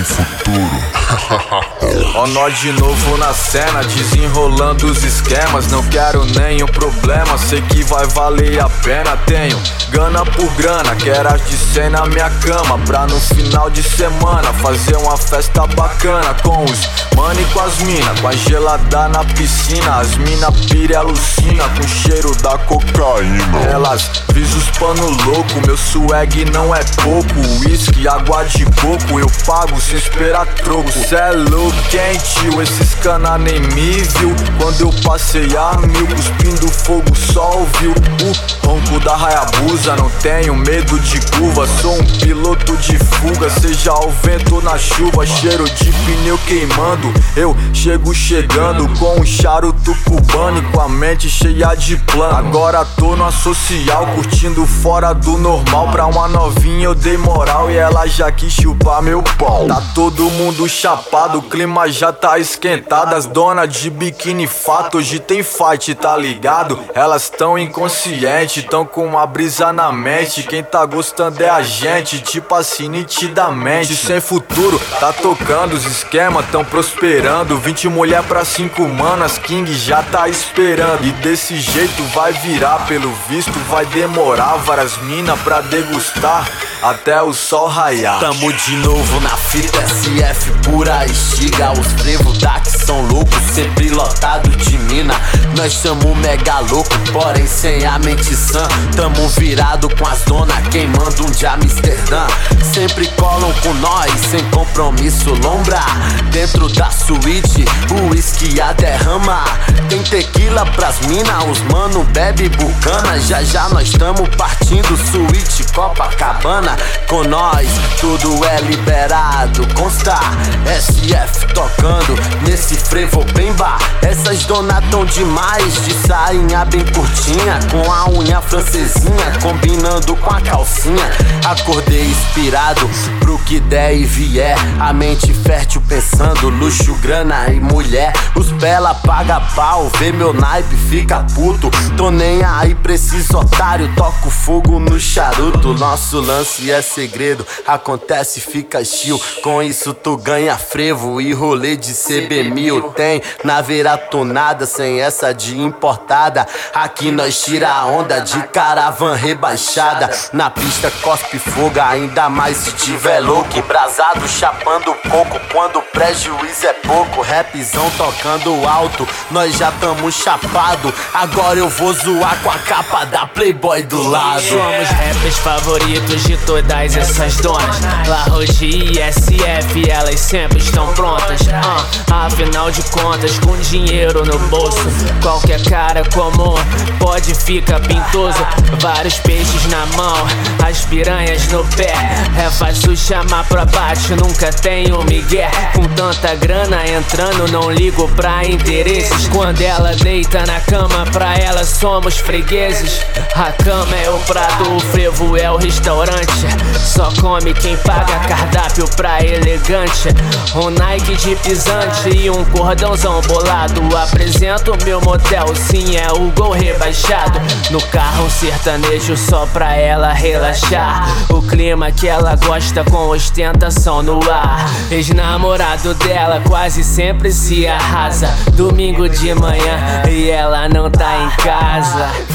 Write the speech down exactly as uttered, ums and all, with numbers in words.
futuro. Ó nós de novo na cena, desenrolando os esquemas. Não quero nenhum problema, sei que vai valer a pena. Tenho gana por grana, quero as de cem na minha cama, pra no final de semana fazer uma festa bacana com os mano e com as mina, com a gelada na piscina. As mina pira e alucina com o cheiro da cocaína. Elas visam os pano louco, meu swag não é pouco. Whisky, água de coco, eu pago sem esperar troco. Cê é louco, quente, esses cana nem me viu. Quando eu passei a mil, cuspindo fogo, só ouviu o ronco da Hayabusa. Não tenho medo de curva, sou um piloto de fuga. Seja ao vento ou na chuva, cheiro de pneu queimando. Eu chego chegando com um charuto cubano e com a mente cheia de plano. Agora tô no social, curtindo fora do normal. Pra uma novinha eu dei moral e ela já quis chupar meu pau. Tá todo mundo chapado, o clima já tá esquentado. As donas de biquíni fato, hoje tem fight, tá ligado? Elas tão inconscientes, tão com uma brisa na mente. Quem tá gostando é a gente, tipo assim nitidamente. Sem futuro, tá tocando, os esquemas tão prosperando. Vinte mulher pra cinco manas, King já tá esperando. E desse jeito vai virar, pelo visto vai demorar. Várias mina pra degustar até o sol raiar. Tamo de novo na fita, S F pura estiga. Os frevos daqui são loucos, sempre lotado de mina. Nós tamo mega louco, porém sem a mente sã. Tamo virado com as dona, queimando um de Amsterdã. Sempre colam com nós, sem compromisso lombra. Dentro da suíte, o whisky a derrama. Tem tequila pras mina, os mano bebe bucana. Já já nós tamo partindo, suíte Copacabana. Com nós tudo é liberado, consta S F tocando nesse frevo bem bar. Essas donas tão demais, de sainha bem curtinha, com a unha francesinha combinando com a calcinha. Acordei inspirado pro que der e vier, a mente fértil pensando luxo, grana e mulher. Os bela paga pau, vê meu naipe fica puto. Tô nem aí pra esses otário, toco fogo no charuto. Nosso lance é segredo, acontece fica chill. Com isso tu ganha frevo e rolê de C B mil. Tem naveira tunada, sem essa de importada. Aqui nós tira a onda de caravan rebaixada. Na pista cospe fogo, ainda mais se tiver louco. Embrasado chapando coco, quando o prejuízo é pouco. Rapzão tocando alto, nós já tamo chapado. Agora eu vou zoar com a capa da Playboy do lado. Somos rappers favoritos de todas essas donas. La Roche e S F, elas sempre estão prontas. uh, Afinal de contas, com dinheiro no bolso, qualquer cara comum pode ficar pintoso. Vários peixes na mão, as piranhas no pé. É fácil chamar pra bate, nunca tenho migué. Com tanta grana entrando, não ligo pra interesses. Quando ela deita na cama, pra ela somos fregueses. A cama é o prato, o frevo é o restaurante. Só come quem paga, cardápio pra elegante. Um Nike de pisante e um cordãozão bolado. Apresento meu motel, sim, é o Gol rebaixado. No carro um sertanejo só pra ela relaxar. O clima que ela gosta com ostentação no ar. Ex-namorado dela quase sempre se arrasa. Domingo de manhã e ela não tá em casa.